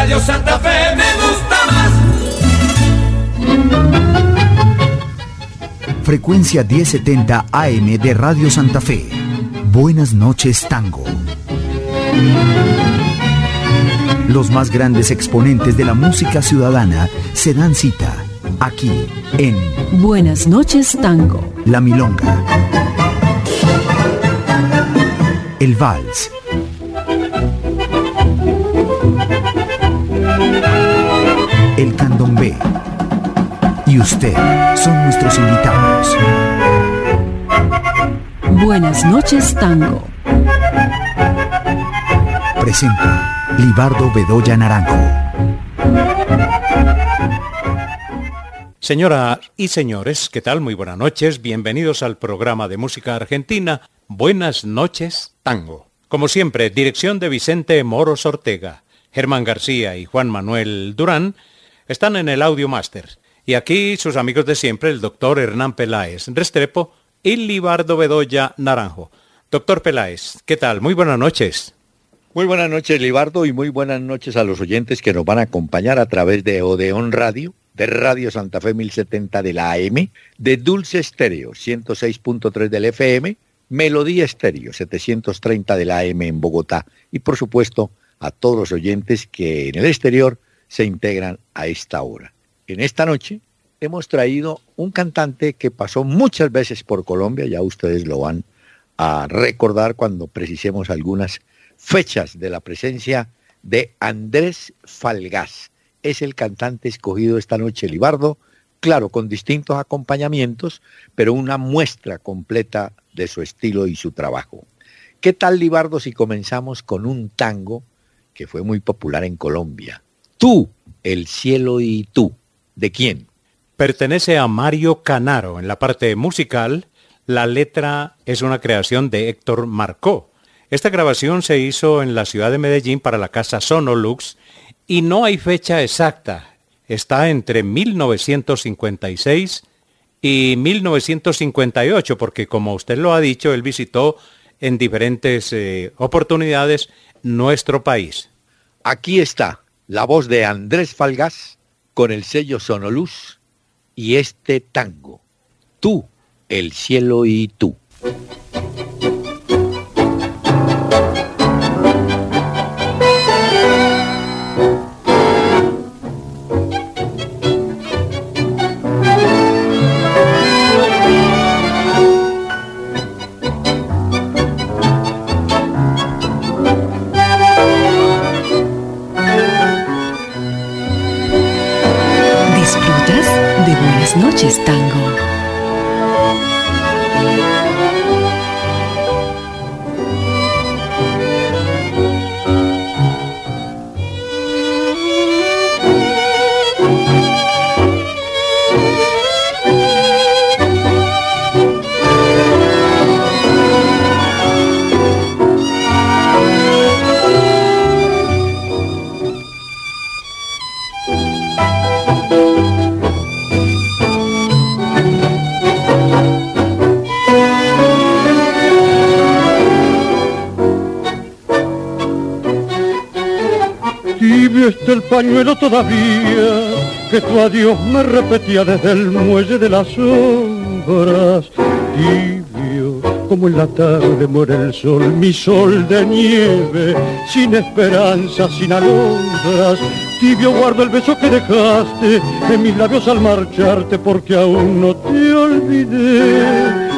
Radio Santa Fe me gusta más. Frecuencia 1070 AM de Radio Santa Fe. Buenas noches, Tango. Los más grandes exponentes de la música ciudadana se dan cita aquí en Buenas noches, Tango. La Milonga, el Vals, el Candombe y usted son nuestros invitados. Buenas noches, Tango. Presenta Libardo Bedoya Naranjo. Señoras y señores, ¿qué tal? Muy buenas noches. Bienvenidos al programa de música argentina Buenas noches, Tango. Como siempre, dirección de Vicente Moros Ortega. Germán García y Juan Manuel Durán están en el Audio Master. Y aquí sus amigos de siempre, el doctor Hernán Peláez Restrepo y Libardo Bedoya Naranjo. Doctor Peláez, ¿qué tal? Muy buenas noches. Muy buenas noches, Libardo, y muy buenas noches a los oyentes que nos van a acompañar a través de Odeón Radio, de Radio Santa Fe 1070 de la AM, de Dulce Estéreo 106.3 del FM, Melodía Estéreo 730 de la AM en Bogotá, y por supuesto a todos los oyentes que en el exterior se integran a esta hora. En esta noche hemos traído un cantante que pasó muchas veces por Colombia, ya ustedes lo van a recordar cuando precisemos algunas fechas de la presencia de Andrés Falgás. Es el cantante escogido esta noche, Libardo, claro, con distintos acompañamientos, pero una muestra completa de su estilo y su trabajo. ¿Qué tal, Libardo, si comenzamos con un tango que fue muy popular en Colombia? Tú, el cielo y tú. ¿De quién? Pertenece a Mario Canaro en la parte musical. La letra es una creación de Héctor Marcó. Esta grabación se hizo en la ciudad de Medellín para la casa Sonolux y no hay fecha exacta. Está entre 1956 y 1958 porque, como usted lo ha dicho, él visitó en diferentes oportunidades nuestro país. Aquí está la voz de Andrés Falgás con el sello Sonolux y este tango, Tú, el cielo y tú. Buenas noches, Tango. Está el pañuelo todavía que tu adiós me repetía desde el muelle de las sombras. Tibio como en la tarde muere el sol, mi sol de nieve, sin esperanza, sin alondras. Tibio guardo el beso que dejaste en mis labios al marcharte, porque aún no te olvidé.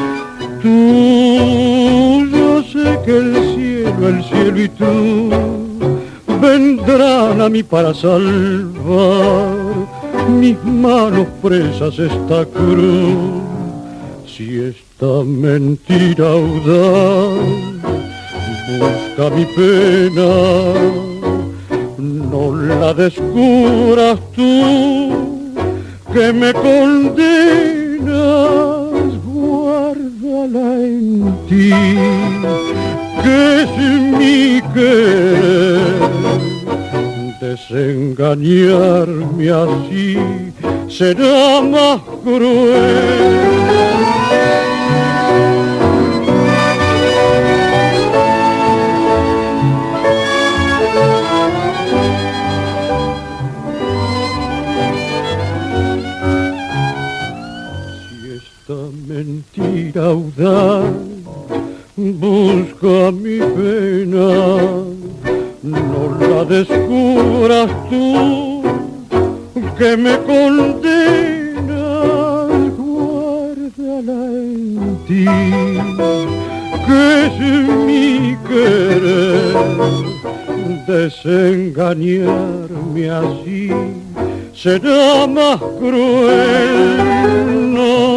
Tú, yo sé que el cielo y tú vendrán a mí para salvar mis manos presas esta cruz. Si esta mentira audaz busca mi pena, no la descubras tú que me condenas, guárdala en ti, que es mi querer. Desengañarme así será más cruel. mentira audaz busca mi pena, no la descubras tú que me condenas, guárdala en ti, que es mi querer, desengañarme así será más cruel.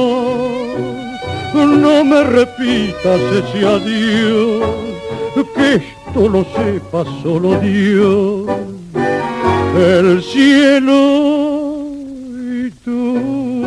No me repitas ese adiós, que esto lo sepa solo Dios, el cielo y tú.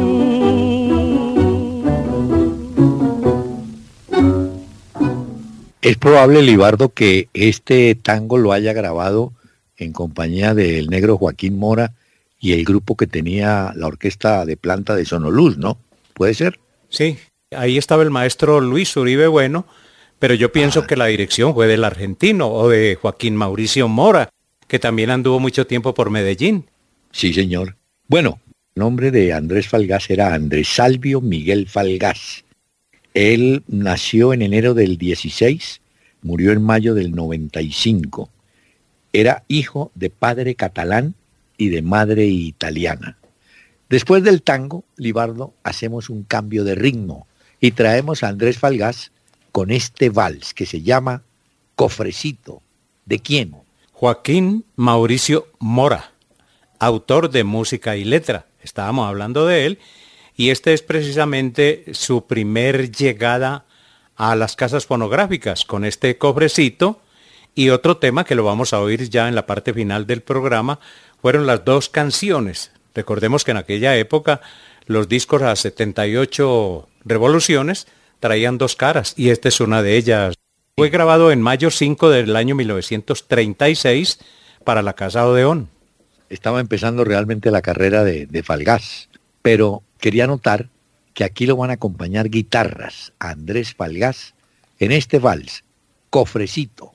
Es probable, Libardo, que este tango lo haya grabado en compañía del negro Joaquín Mora y el grupo que tenía la orquesta de planta de Sonoluz, ¿no? ¿Puede ser? Sí, ahí estaba el maestro Luis Uribe Bueno, pero yo pienso que la dirección fue del argentino o de Joaquín Mauricio Mora, que también anduvo mucho tiempo por Medellín. Sí, señor. Bueno, el nombre de Andrés Falgás era Andrés Salvio Miguel Falgás. Él nació en enero del 16, murió en mayo del 95. Era hijo de padre catalán y de madre italiana. Después del tango, Libardo, hacemos un cambio de ritmo y traemos a Andrés Falgás con este vals que se llama Cofrecito. ¿De quién? Joaquín Mauricio Mora, autor de música y letra. Estábamos hablando de él y este es precisamente su primer llegada a las casas fonográficas con este Cofrecito. Y otro tema que lo vamos a oír ya en la parte final del programa fueron las dos canciones. Recordemos que en aquella época los discos a 78 revoluciones traían dos caras y esta es una de ellas. Fue grabado en mayo 5 del año 1936 para la Casa Odeón. Estaba empezando realmente la carrera de Falgás, pero quería notar que aquí lo van a acompañar guitarras a Andrés Falgás en este vals, Cofrecito.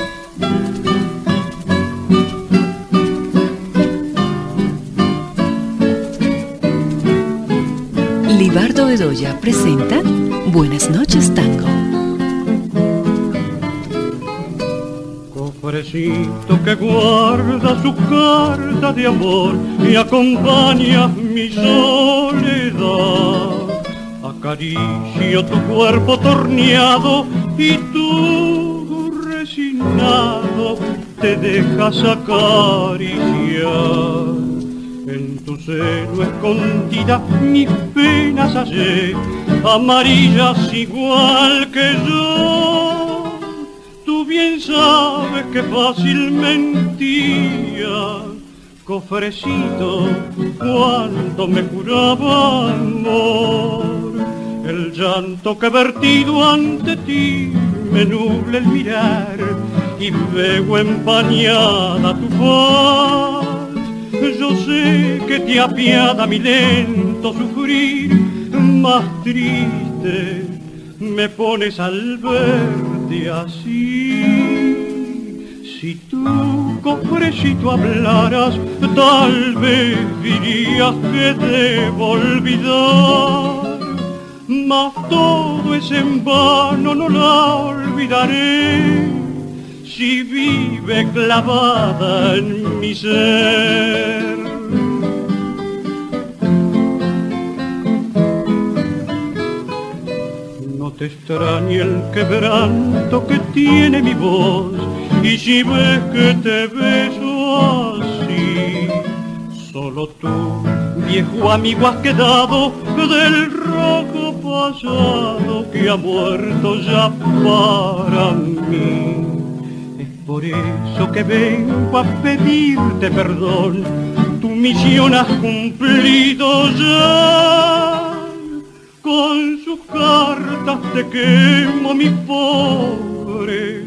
Libardo Bedoya presenta Buenas noches, Tango. Cofrecito que guarda su carta de amor y acompaña mi soledad. Acaricio tu cuerpo torneado y tú resignado te dejas acariciar. En tu seno escondida mis penas hallé, amarillas igual que yo. Tú bien sabes que fácil mentía, cofrecito, cuando me juraba amor. El llanto que he vertido ante ti me nubla el mirar y veo empañada tu faz. Yo sé que te apiada mi lento sufrir, más triste me pones al verte así. Si tú, cofrecito, hablaras, tal vez dirías que debo olvidar. Mas todo es en vano, no la olvidaré, si vive clavada en mi ser. No te extrañe el quebranto que tiene mi voz, y si ves que te beso así, solo tú, viejo amigo, has quedado del rojo pasado que ha muerto ya para mí. Por eso que vengo a pedirte perdón, tu misión has cumplido ya. Con sus cartas te quemo mi pobre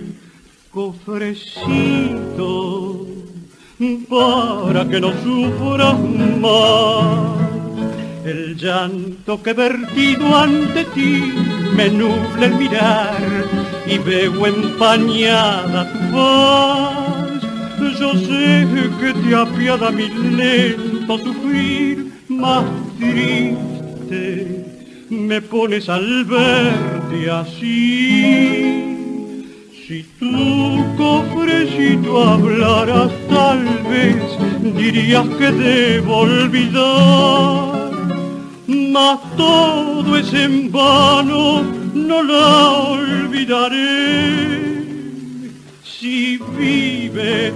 cofrecito, para que no sufras más. El llanto que he vertido ante ti me nubla el mirar y veo empañada tu faz. Yo sé que te apiada mi lento sufrir, más triste me pones al verte así. Si tu cofrecito hablaras, tal vez dirías que debo olvidar, mas todo es en vano, no la olvidaré. Si vive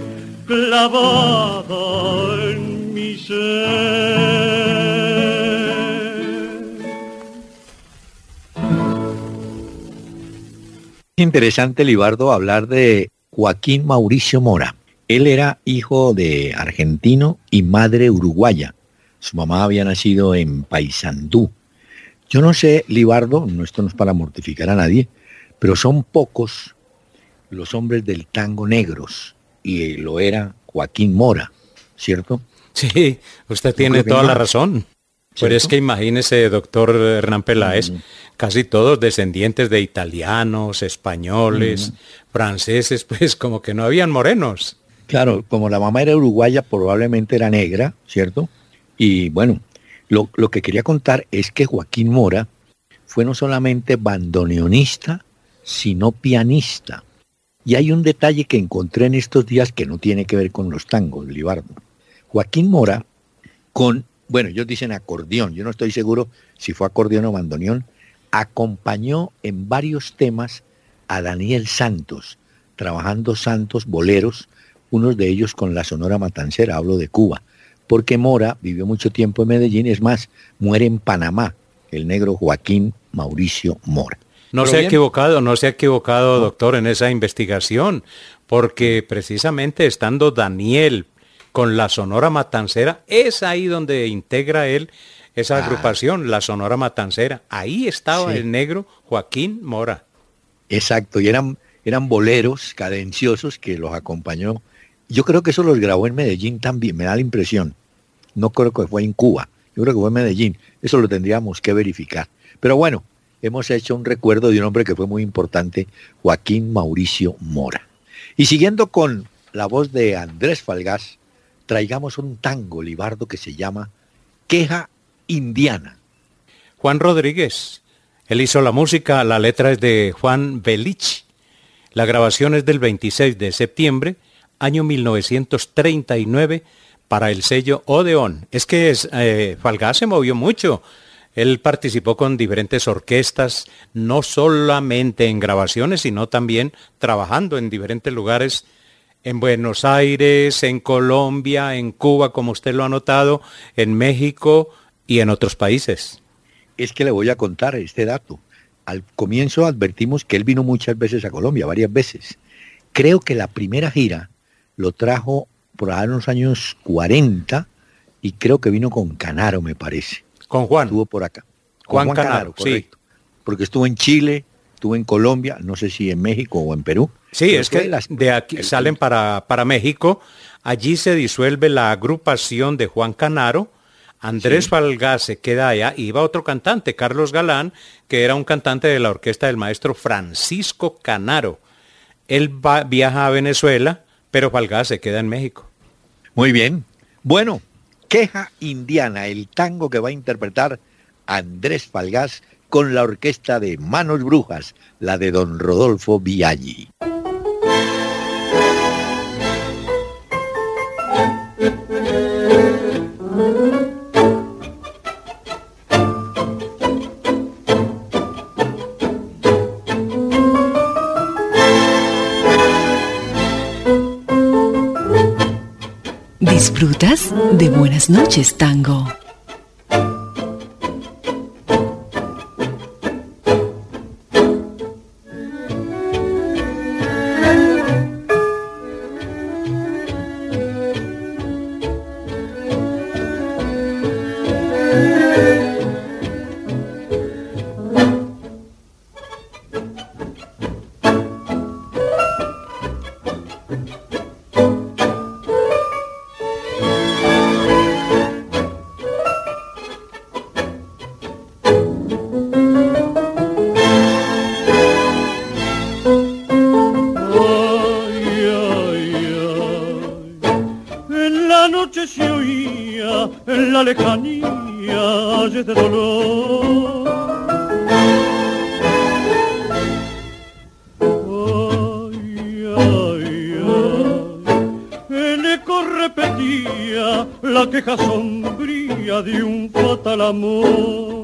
clavada en mi ser. Interesante, Libardo, hablar de Joaquín Mauricio Mora. Él era hijo de argentino y madre uruguaya. Su mamá había nacido en Paysandú. Yo no sé, Libardo, esto no es para mortificar a nadie, pero son pocos los hombres del tango negros, y lo era Joaquín Mora, ¿cierto? Sí, usted tiene toda la razón. Pero es que imagínese, doctor Hernán Peláez, casi todos descendientes de italianos, españoles, franceses, pues como que no habían morenos. Claro, como la mamá era uruguaya, probablemente era negra, ¿cierto? Y bueno, lo que quería contar es que Joaquín Mora fue no solamente bandoneonista, sino pianista. Y hay un detalle que encontré en estos días que no tiene que ver con los tangos, Libardo. Joaquín Mora, ellos dicen acordeón, yo no estoy seguro si fue acordeón o bandoneón, acompañó en varios temas a Daniel Santos, trabajando santos boleros, unos de ellos con la Sonora Matancera, hablo de Cuba, porque Mora vivió mucho tiempo en Medellín, es más, muere en Panamá, el negro Joaquín Mauricio Mora. No se ha equivocado, doctor, en esa investigación, porque precisamente estando Daniel con la Sonora Matancera, es ahí donde integra él esa agrupación, la Sonora Matancera. Ahí estaba el negro Joaquín Mora. Exacto, y eran boleros cadenciosos que los acompañó. Yo creo que eso los grabó en Medellín también, me da la impresión. No creo que fue en Cuba, yo creo que fue en Medellín. Eso lo tendríamos que verificar. Pero bueno, hemos hecho un recuerdo de un hombre que fue muy importante, Joaquín Mauricio Mora. Y siguiendo con la voz de Andrés Falgás, traigamos un tango, Libardo, que se llama Queja Indiana. Juan Rodríguez, él hizo la música, la letra es de Juan Belich. La grabación es del 26 de septiembre, año 1939, para el sello Odeón. Es que Falgás se movió mucho. Él participó con diferentes orquestas, no solamente en grabaciones, sino también trabajando en diferentes lugares, en Buenos Aires, en Colombia, en Cuba, como usted lo ha notado, en México y en otros países. Es que le voy a contar este dato. Al comienzo advertimos que él vino muchas veces a Colombia, varias veces. Creo que la primera gira lo trajo por allá en los años 40 y creo que vino con Canaro, me parece. Con Juan. Estuvo por acá. Juan Canaro, correcto. Sí. Porque estuvo en Chile, estuvo en Colombia, no sé si en México o en Perú. Sí, es que de aquí salen para México. Allí se disuelve la agrupación de Juan Canaro. Andrés Falgás se queda allá. Iba otro cantante, Carlos Galán, que era un cantante de la orquesta del maestro Francisco Canaro. Él viaja a Venezuela, pero Falgás se queda en México. Muy bien. Bueno, Queja Indiana, el tango que va a interpretar Andrés Falgás con la orquesta de Manos Brujas, la de don Rodolfo Biaggi. ¿Disfrutas de Buenas noches, Tango? En la lejanía, ayes de dolor, mía, la queja sombría de un fatal amor.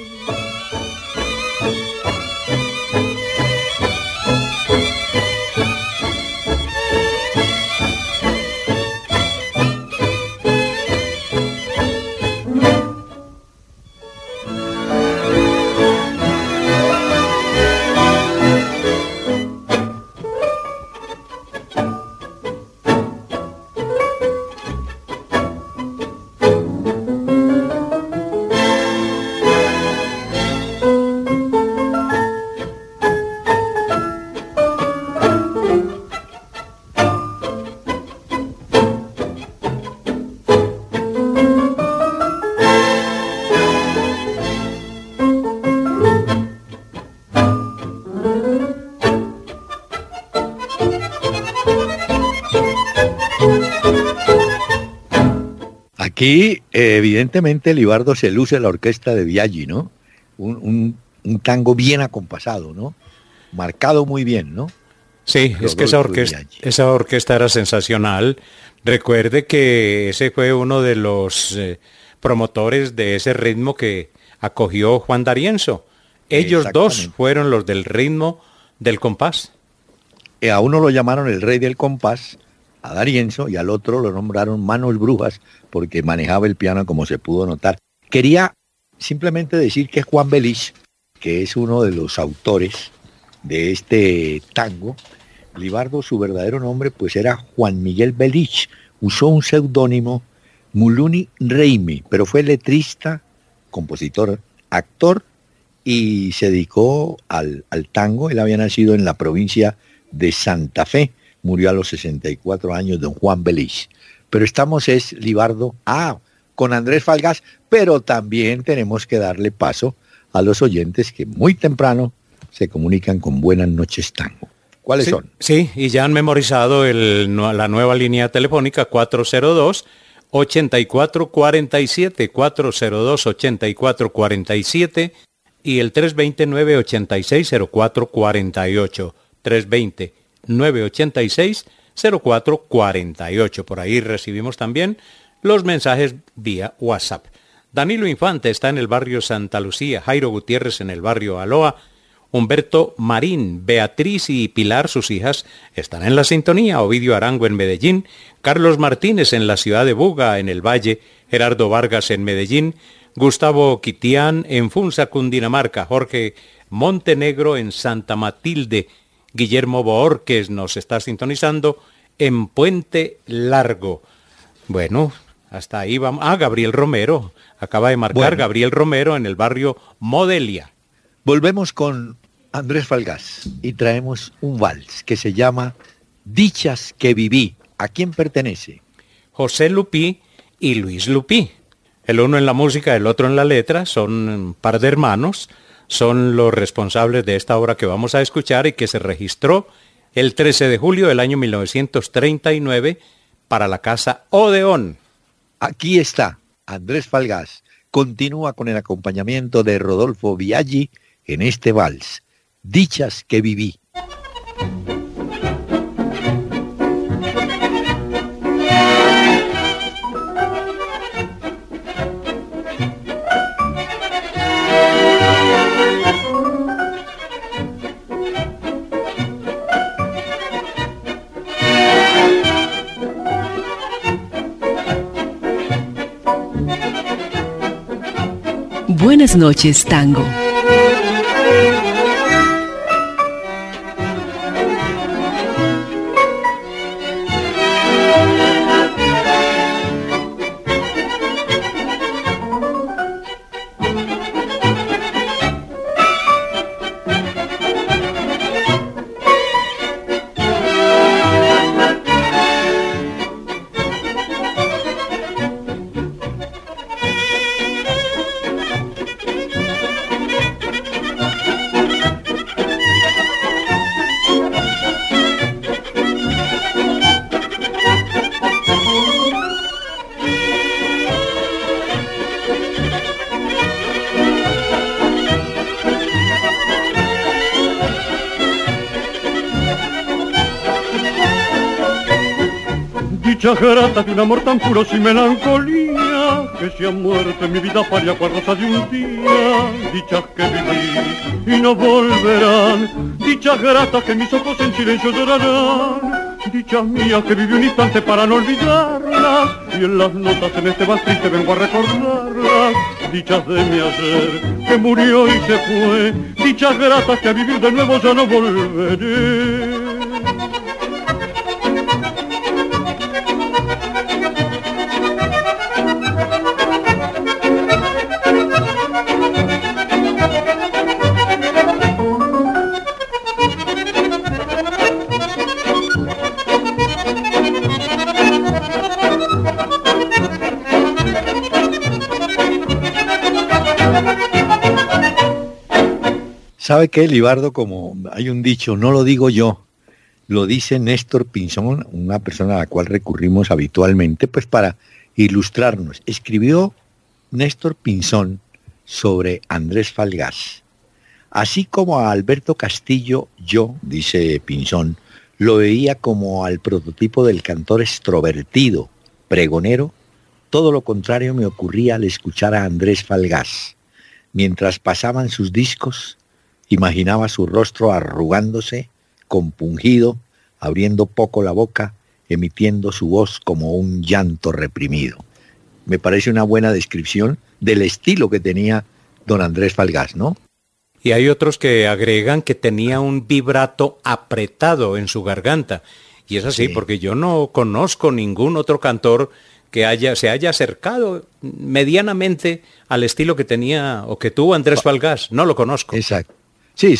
Aquí, evidentemente, Libardo se luce la orquesta de Biaggi, ¿no? Un tango bien acompasado, ¿no? Marcado muy bien, ¿no? Sí, es que esa orquesta era sensacional. Recuerde que ese fue uno de los promotores de ese ritmo que acogió Juan D'Arienzo. Ellos dos fueron los del ritmo del compás. A uno lo llamaron el rey del compás, a D'Arienzo, y al otro lo nombraron Manos Brujas porque manejaba el piano, como se pudo notar. Quería simplemente decir que Juan Belich, que es uno de los autores de este tango, Libardo, su verdadero nombre pues era Juan Miguel Belich. Usó un seudónimo, Muluni Reimi, pero fue letrista, compositor, actor, y se dedicó al tango. Él había nacido en la provincia de Santa Fe, murió a los 64 años don Juan Belich. Pero estamos, Libardo, con Andrés Falgás, pero también tenemos que darle paso a los oyentes que muy temprano se comunican con Buenas Noches Tango. ¿Cuáles son? Sí, y ya han memorizado la nueva línea telefónica 402-8447, 402-8447 y el 320-986-0448, 320-986-0448. Por ahí recibimos también los mensajes vía WhatsApp. Danilo Infante está en el barrio Santa Lucía, Jairo Gutiérrez en el barrio Aloa, Humberto Marín, Beatriz y Pilar, sus hijas, están en la sintonía, Ovidio Arango en Medellín, Carlos Martínez en la ciudad de Buga, en el Valle, Gerardo Vargas en Medellín, Gustavo Quitián en Funza, Cundinamarca, Jorge Montenegro en Santa Matilde, Guillermo Boorques nos está sintonizando en Puente Largo. Bueno, hasta ahí vamos. Gabriel Romero, acaba de marcar Gabriel Romero en el barrio Modelia. Volvemos con Andrés Falgás y traemos un vals que se llama Dichas que viví. ¿A quién pertenece? José Lupí y Luis Lupí. El uno en la música, el otro en la letra, son un par de hermanos, son los responsables de esta obra que vamos a escuchar y que se registró el 13 de julio del año 1939 para la Casa Odeón. Aquí está Andrés Falgás. Continúa con el acompañamiento de Rodolfo Biaggi en este vals, Dichas que viví. Buenas noches, Tango. dichas gratas de un amor tan puro sin melancolía, que si a muerte mi vida paria cual rosa de un día. Dichas que viví y no volverán, dichas gratas que mis ojos en silencio llorarán, dichas mías que viví un instante para no olvidarlas, y en las notas en este vals triste vengo a recordarlas. Dichas de mi ayer que murió y se fue, dichas gratas que a vivir de nuevo ya no volveré. ¿Sabe qué, Libardo? Como hay un dicho, no lo digo yo, lo dice Néstor Pinzón, una persona a la cual recurrimos habitualmente, pues para ilustrarnos. Escribió Néstor Pinzón sobre Andrés Falgás. Así como a Alberto Castillo, yo, dice Pinzón, lo veía como al prototipo del cantor extrovertido, pregonero, todo lo contrario me ocurría al escuchar a Andrés Falgás. Mientras pasaban sus discos, imaginaba su rostro arrugándose, compungido, abriendo poco la boca, emitiendo su voz como un llanto reprimido. Me parece una buena descripción del estilo que tenía don Andrés Falgás, ¿no? Y hay otros que agregan que tenía un vibrato apretado en su garganta. Y es así, sí, porque yo no conozco ningún otro cantor que se haya acercado medianamente al estilo que tenía o que tuvo Andrés Falgás. No lo conozco. Exacto. Sí,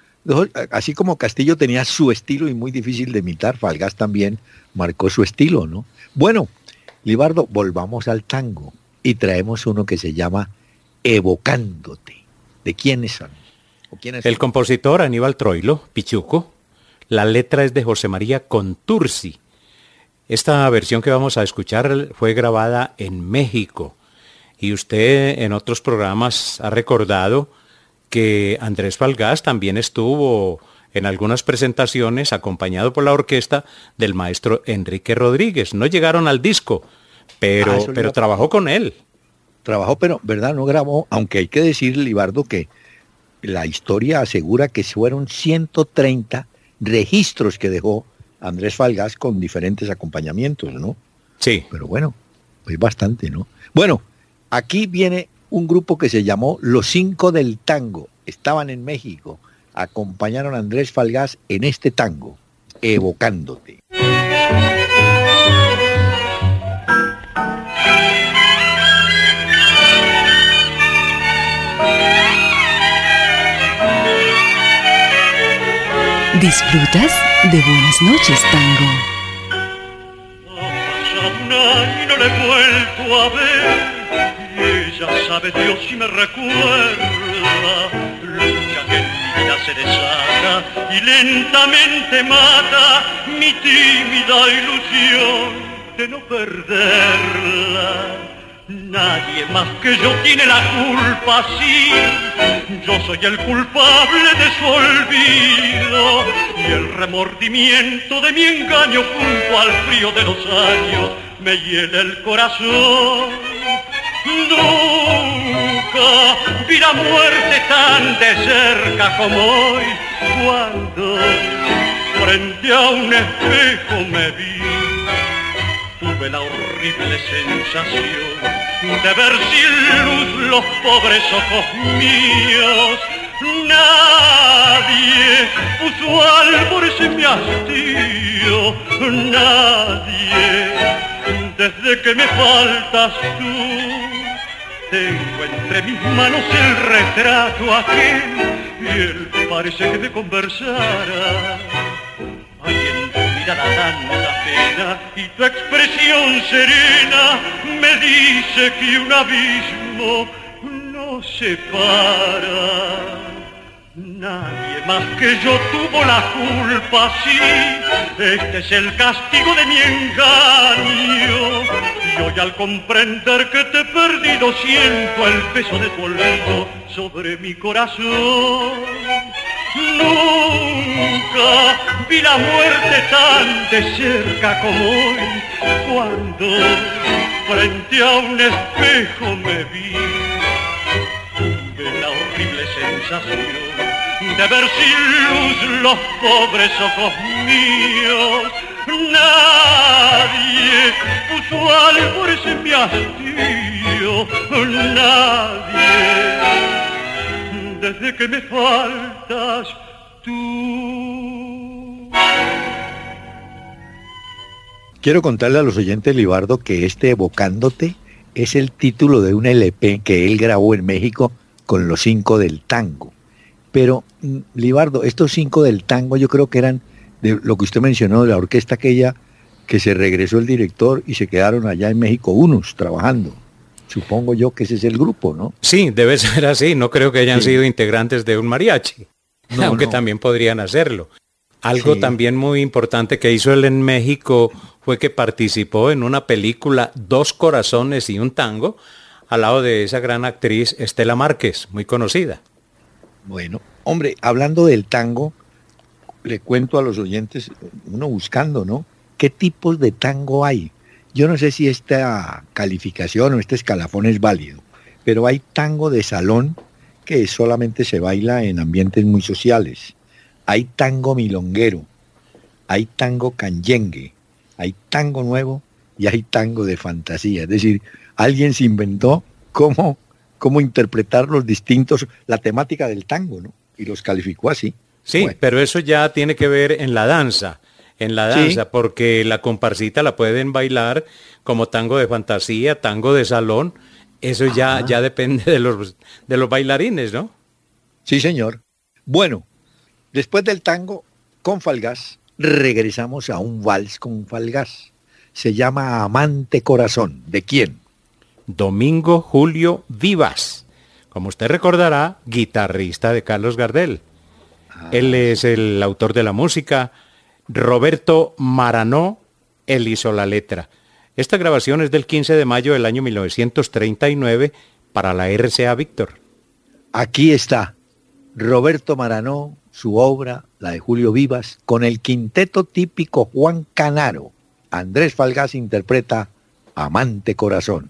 así como Castillo tenía su estilo y muy difícil de imitar, Falgás también marcó su estilo, ¿no? Bueno, Libardo, volvamos al tango y traemos uno que se llama Evocándote. ¿De quiénes son? El compositor Aníbal Troilo, Pichuco. La letra es de José María Contursi. Esta versión que vamos a escuchar fue grabada en México. Y usted en otros programas ha recordado que Andrés Falgás también estuvo en algunas presentaciones acompañado por la orquesta del maestro Enrique Rodríguez. No llegaron al disco, pero trabajó con él. Trabajó, pero, ¿verdad? No grabó, aunque hay que decir, Libardo, que la historia asegura que fueron 130 registros que dejó Andrés Falgás con diferentes acompañamientos, ¿no? Sí. Pero bueno, es bastante, ¿no? Bueno, aquí viene un grupo que se llamó Los Cinco del Tango. Estaban en México, acompañaron a Andrés Falgás en este tango, Evocándote. ¿Disfrutas de Buenas noches, Tango? Ha pasado un año y no le he vuelto a ver, y ella sabe Dios si me recuerda. Lucha que en mi vida se desata y lentamente mata mi tímida ilusión de no perderla. Nadie más que yo tiene la culpa, sí. Yo soy el culpable de su olvido y el remordimiento de mi engaño junto al frío de los años me hiela el corazón. Nunca vi la muerte tan de cerca como hoy, cuando frente a un espejo me vi. Tuve la horrible sensación de ver sin luz los pobres ojos míos. Nadie puso albores en mi hastío, nadie, desde que me faltas tú. Tengo entre mis manos el retrato aquel y él parece que me conversara. Hay en tu mirada tanta pena y tu expresión serena me dice que un abismo nos separa. Nadie más que yo tuvo la culpa, sí, este es el castigo de mi engaño. Y hoy al comprender que te he perdido siento el peso de tu olvido sobre mi corazón. Nunca vi la muerte tan de cerca como hoy, cuando frente a un espejo me vi. Tuve la horrible sensación de ver sin luz los pobres ojos míos. Nadie puso albores en mi hastío, nadie, desde que me faltas tú. Quiero contarle a los oyentes, Libardo, que este Evocándote es el título de un LP que él grabó en México con los 5 del tango. Pero, Libardo, estos 5 del tango yo creo que eran de lo que usted mencionó, de la orquesta aquella que se regresó el director y se quedaron allá en México unos trabajando. Supongo yo que ese es el grupo, ¿no? Sí, debe ser así. No creo que hayan sido integrantes de un mariachi, No, aunque no. también podrían hacerlo. Algo Sí. también muy importante que hizo él en México fue que participó en una película, Dos corazones y un tango, al lado de esa gran actriz Estela Márquez, muy conocida. Bueno, hombre, hablando del tango, le cuento a los oyentes, uno buscando, ¿no? ¿Qué tipos de tango hay? Yo no sé si esta calificación o este escalafón es válido, pero hay tango de salón que solamente se baila en ambientes muy sociales. Hay tango milonguero, hay tango canyengue, hay tango nuevo y hay tango de fantasía. Es decir, alguien se inventó cómo interpretar los distintos, la temática del tango, ¿no? Y los calificó así. Sí, Bueno. pero eso ya tiene que ver en la danza, Sí. porque la comparsita la pueden bailar como tango de fantasía, tango de salón, eso ya depende de los bailarines, ¿no? Sí, señor. Bueno, después del tango con Falgás, regresamos a un vals con Falgás. Se llama Amante Corazón. ¿De quién? Domingo Julio Vivas, como usted recordará, guitarrista de Carlos Gardel. Él es el autor de la música. Roberto Maranó, él hizo la letra. Esta grabación es del 15 de mayo del año 1939 para la RCA Víctor. Aquí está Roberto Maranó, su obra, la de Julio Vivas, con el quinteto típico Juan Canaro. Andrés Falgás interpreta Amante Corazón.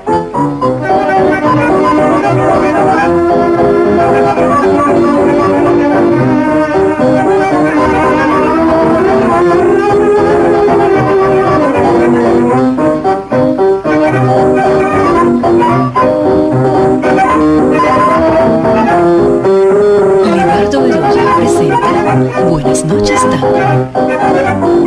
Libardo Bedoya presenta Buenas noches, tango.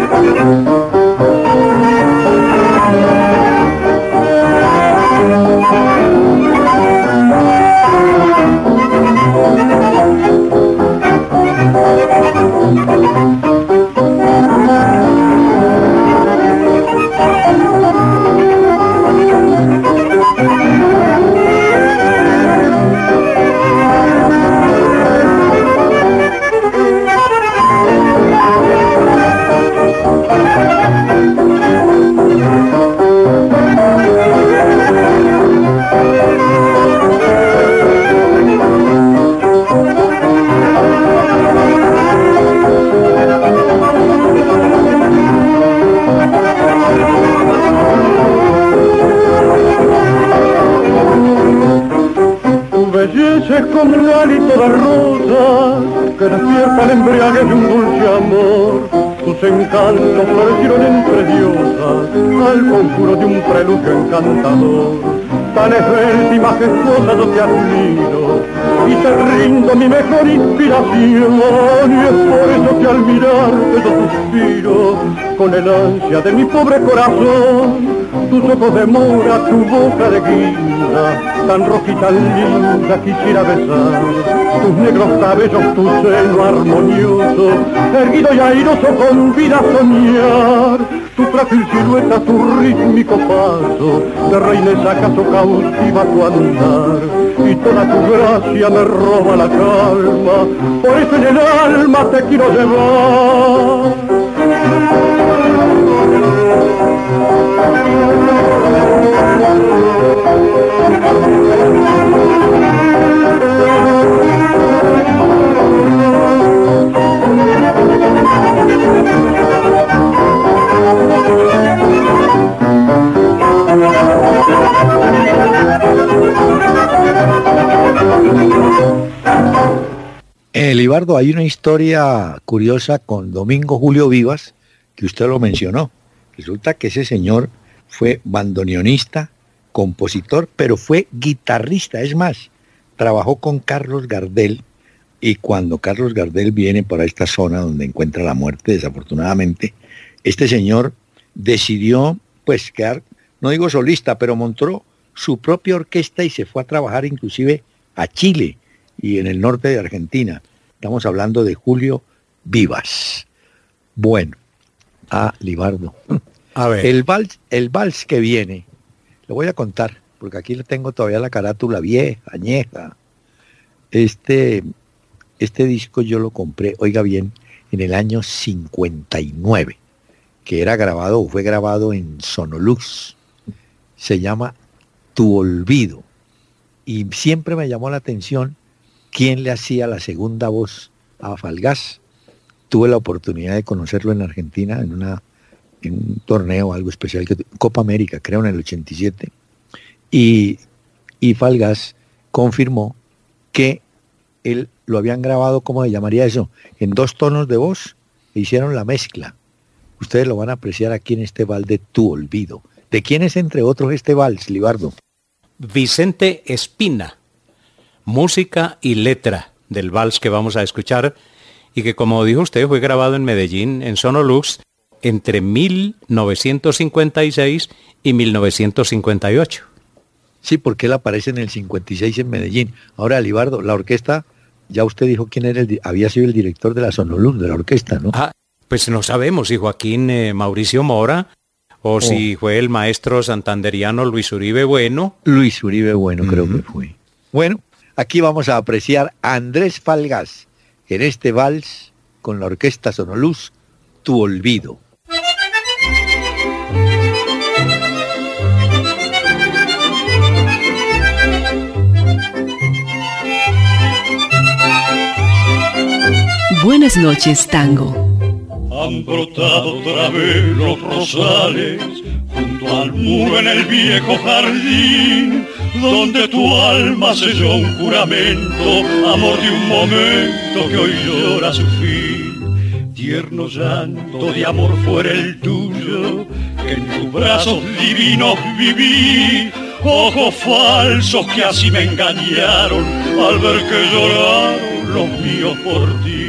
Es como un hálito de rosas que despierta el embriague de un dulce amor. Tus encantos parecieron entre diosas al conjuro de un preludio encantador. Tan esbelta y majestuosa yo te admiro y te rindo mi mejor inspiración. Y es por eso que al mirarte yo suspiro con el ansia de mi pobre corazón. Tus ojos de mora, tu boca de guinda, tan rojita linda quisiera besar. Tus negros cabellos, tu seno armonioso, erguido y airoso con vida soñar. Tu frágil silueta, tu rítmico paso, de reina acaso cautiva tu andar. Y toda tu gracia me roba la calma, por eso en el alma te quiero llevar. Libardo, hay una historia curiosa con Domingo Julio Vivas, que usted lo mencionó. Resulta que ese señor fue bandoneonista, compositor, pero fue guitarrista. Es más, trabajó con Carlos Gardel, y cuando Carlos Gardel viene para esta zona donde encuentra la muerte, desafortunadamente, este señor decidió pues quedar, no digo solista, pero montó su propia orquesta y se fue a trabajar inclusive a Chile y en el norte de Argentina. Estamos hablando de Julio Vivas. Bueno, Libardo. A ver. El vals que viene, lo voy a contar, porque aquí le tengo todavía la carátula vieja, añeja. Este disco yo lo compré, oiga bien, en el año 59, que fue grabado en Sonolux. Se llama Tu Olvido. Y siempre me llamó la atención quién le hacía la segunda voz a Falgás. Tuve la oportunidad de conocerlo en Argentina, en un torneo, algo especial, Copa América, creo, en el 87. Y Falgás confirmó que él lo habían grabado, ¿cómo se llamaría eso? En 2 tonos de voz, e hicieron la mezcla. Ustedes lo van a apreciar aquí en este vals de Tu Olvido. ¿De quién es, entre otros, este vals, Libardo? Vicente Espina, música y letra del vals que vamos a escuchar, y que, como dijo usted, fue grabado en Medellín, en Sonolux, entre 1956 y 1958. Sí, porque él aparece en el 56 en Medellín. Ahora, Libardo, la orquesta, ya usted dijo quién era había sido el director de la Sonolux, de la orquesta, ¿no? Pues no sabemos si Joaquín Mauricio Mora o si fue el maestro santanderiano Luis Uribe Bueno. Luis Uribe Bueno, creo que fue. Bueno, aquí vamos a apreciar a Andrés Falgás en este vals con la orquesta Sonolux, Tu Olvido. Buenas noches, tango. Han brotado otra vez los rosales junto al muro en el viejo jardín, donde tu alma selló un juramento, amor de un momento que hoy llora su fin. Tierno llanto de amor fuera el tuyo, que en tus brazos divinos viví. Ojos falsos que así me engañaron al ver que lloraron los míos por ti.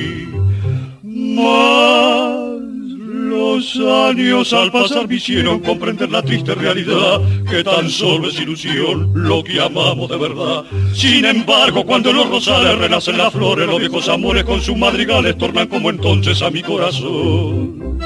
Mas los años al pasar me hicieron comprender la triste realidad, que tan solo es ilusión lo que amamos de verdad. Sin embargo, cuando en los rosales renacen las flores, los viejos amores con sus madrigales tornan como entonces a mi corazón.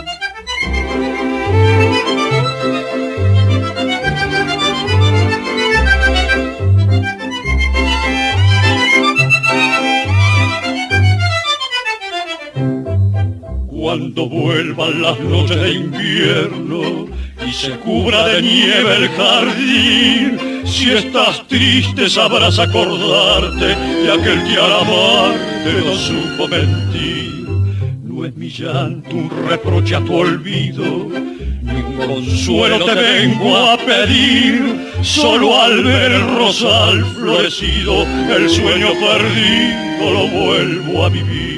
Cuando vuelvan las noches de invierno y se cubra de nieve el jardín, si estás triste sabrás acordarte de aquel que al amarte no supo mentir. No es mi llanto un reproche a tu olvido, ni un consuelo te vengo a pedir. Solo al ver el rosal florecido, el sueño perdido lo vuelvo a vivir.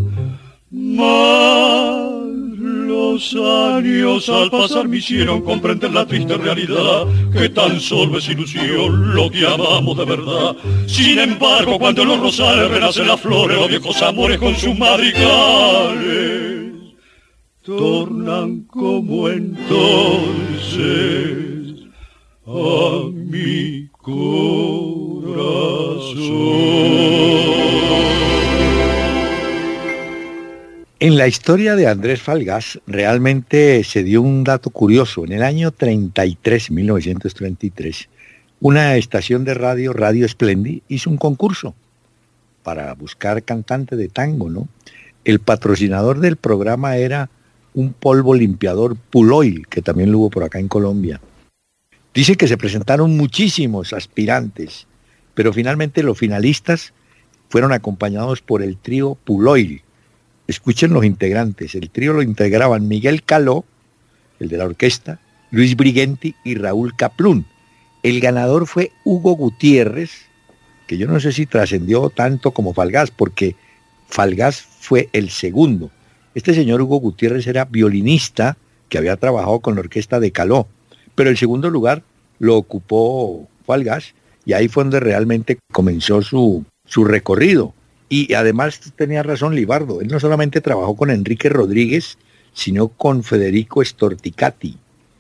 Mas los años al pasar me hicieron comprender la triste realidad, que tan solo es ilusión lo que amamos de verdad. Sin embargo, cuando en los rosales renacen las flores, los viejos amores con sus madrigales tornan como entonces a mi corazón. En la historia de Andrés Falgás realmente se dio un dato curioso. En el año 1933, una estación de radio, Radio Splendid, hizo un concurso para buscar cantante de tango, ¿no? El patrocinador del programa era un polvo limpiador Puloil, que también lo hubo por acá en Colombia. Dice que se presentaron muchísimos aspirantes, pero finalmente los finalistas fueron acompañados por el trío Puloil. Escuchen los integrantes. El trío lo integraban Miguel Caló, el de la orquesta, Luis Brighenti y Raúl Kaplún. El ganador fue Hugo Gutiérrez, que yo no sé si trascendió tanto como Falgás, porque Falgás fue el segundo. Este señor Hugo Gutiérrez era violinista que había trabajado con la orquesta de Caló, pero el segundo lugar lo ocupó Falgás, y ahí fue donde realmente comenzó su recorrido. Y además tenía razón Libardo, él no solamente trabajó con Enrique Rodríguez, sino con Federico Storticati.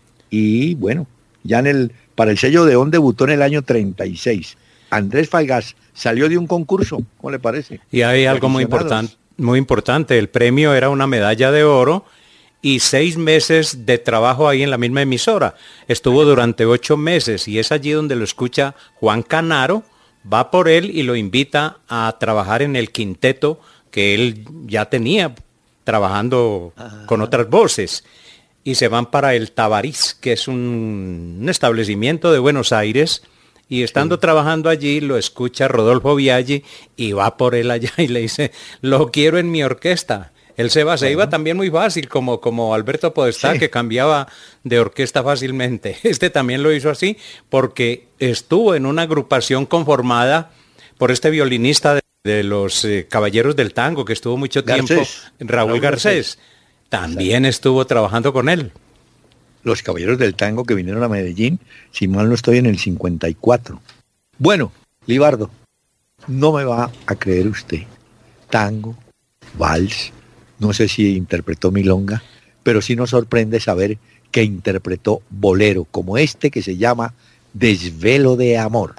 Y bueno, ya para el sello Odeón debutó en el año 36. Andrés Falgás salió de un concurso, ¿cómo le parece? Y hay algo muy importante, el premio era una medalla de oro y 6 meses de trabajo ahí en la misma emisora. Estuvo durante 8 meses y es allí donde lo escucha Juan Canaro, va por él y lo invita a trabajar en el quinteto que él ya tenía trabajando con otras voces. Y se van para el Tabarís, que es un establecimiento de Buenos Aires. Y estando trabajando allí, lo escucha Rodolfo Biaggi y va por él allá y le dice, lo quiero en mi orquesta. Él se iba también muy fácil, como Alberto Podestá, que cambiaba de orquesta fácilmente. Este también lo hizo así porque estuvo en una agrupación conformada por este violinista de los Caballeros del Tango, que estuvo mucho tiempo, Raúl Garcés. También estuvo trabajando con él. Los Caballeros del Tango que vinieron a Medellín, si mal no estoy, en el 54. Bueno, Libardo, no me va a creer usted. Tango, vals, no sé si interpretó milonga, pero sí nos sorprende saber que interpretó bolero, como este que se llama Desvelo de Amor.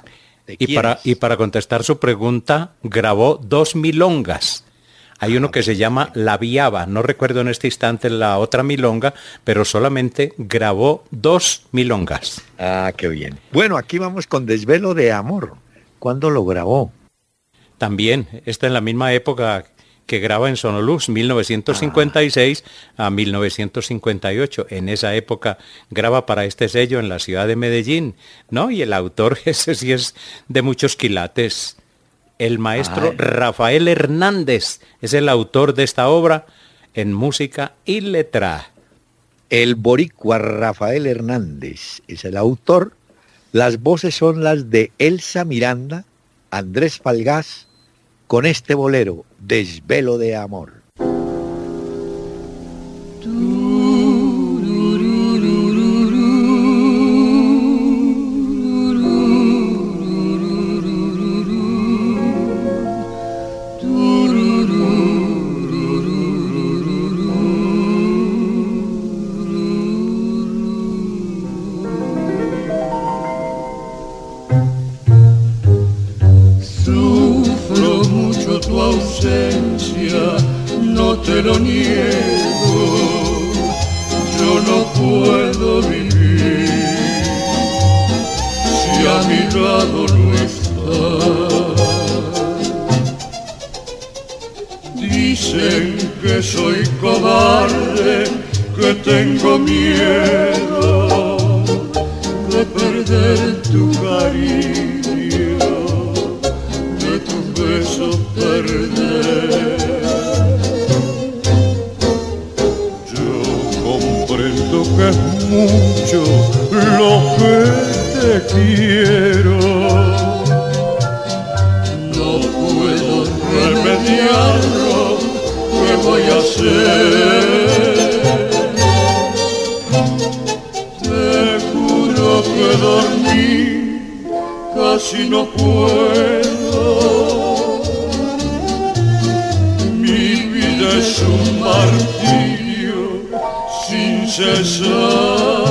Y para contestar su pregunta, grabó 2 milongas. Hay uno que se llama La Viaba, no recuerdo en este instante la otra milonga, pero solamente grabó 2 milongas. Ah, qué bien. Bueno, aquí vamos con Desvelo de Amor. ¿Cuándo lo grabó? También, está en la misma época que graba en Sonolux, 1956 a 1958. En esa época graba para este sello en la ciudad de Medellín, ¿no? Y el autor, ese sí es de muchos quilates. El maestro Rafael Hernández es el autor de esta obra en música y letra. El boricua Rafael Hernández es el autor. Las voces son las de Elsa Miranda, Andrés Falgás, con este bolero, Desvelo de Amor. No te lo niego, yo no puedo vivir si a mi lado no estás. Dicen que soy cobarde, que tengo miedo de perder tu cariño, de tus besos perder. Que es mucho lo que te quiero, no puedo remediarlo, ¿qué voy a hacer? Te juro que dormir casi no puedo, mi vida es un martirio sin cesar.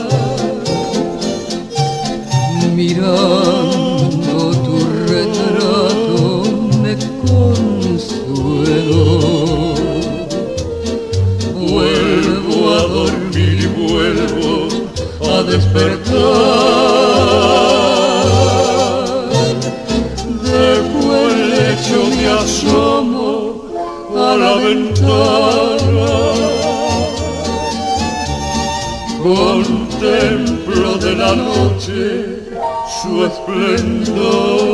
Mirando tu retrato me consuelo. Vuelvo a dormir y vuelvo a despertar. Dejo el lecho, me asomo a la ventana. Contemplo de la noche su esplendor.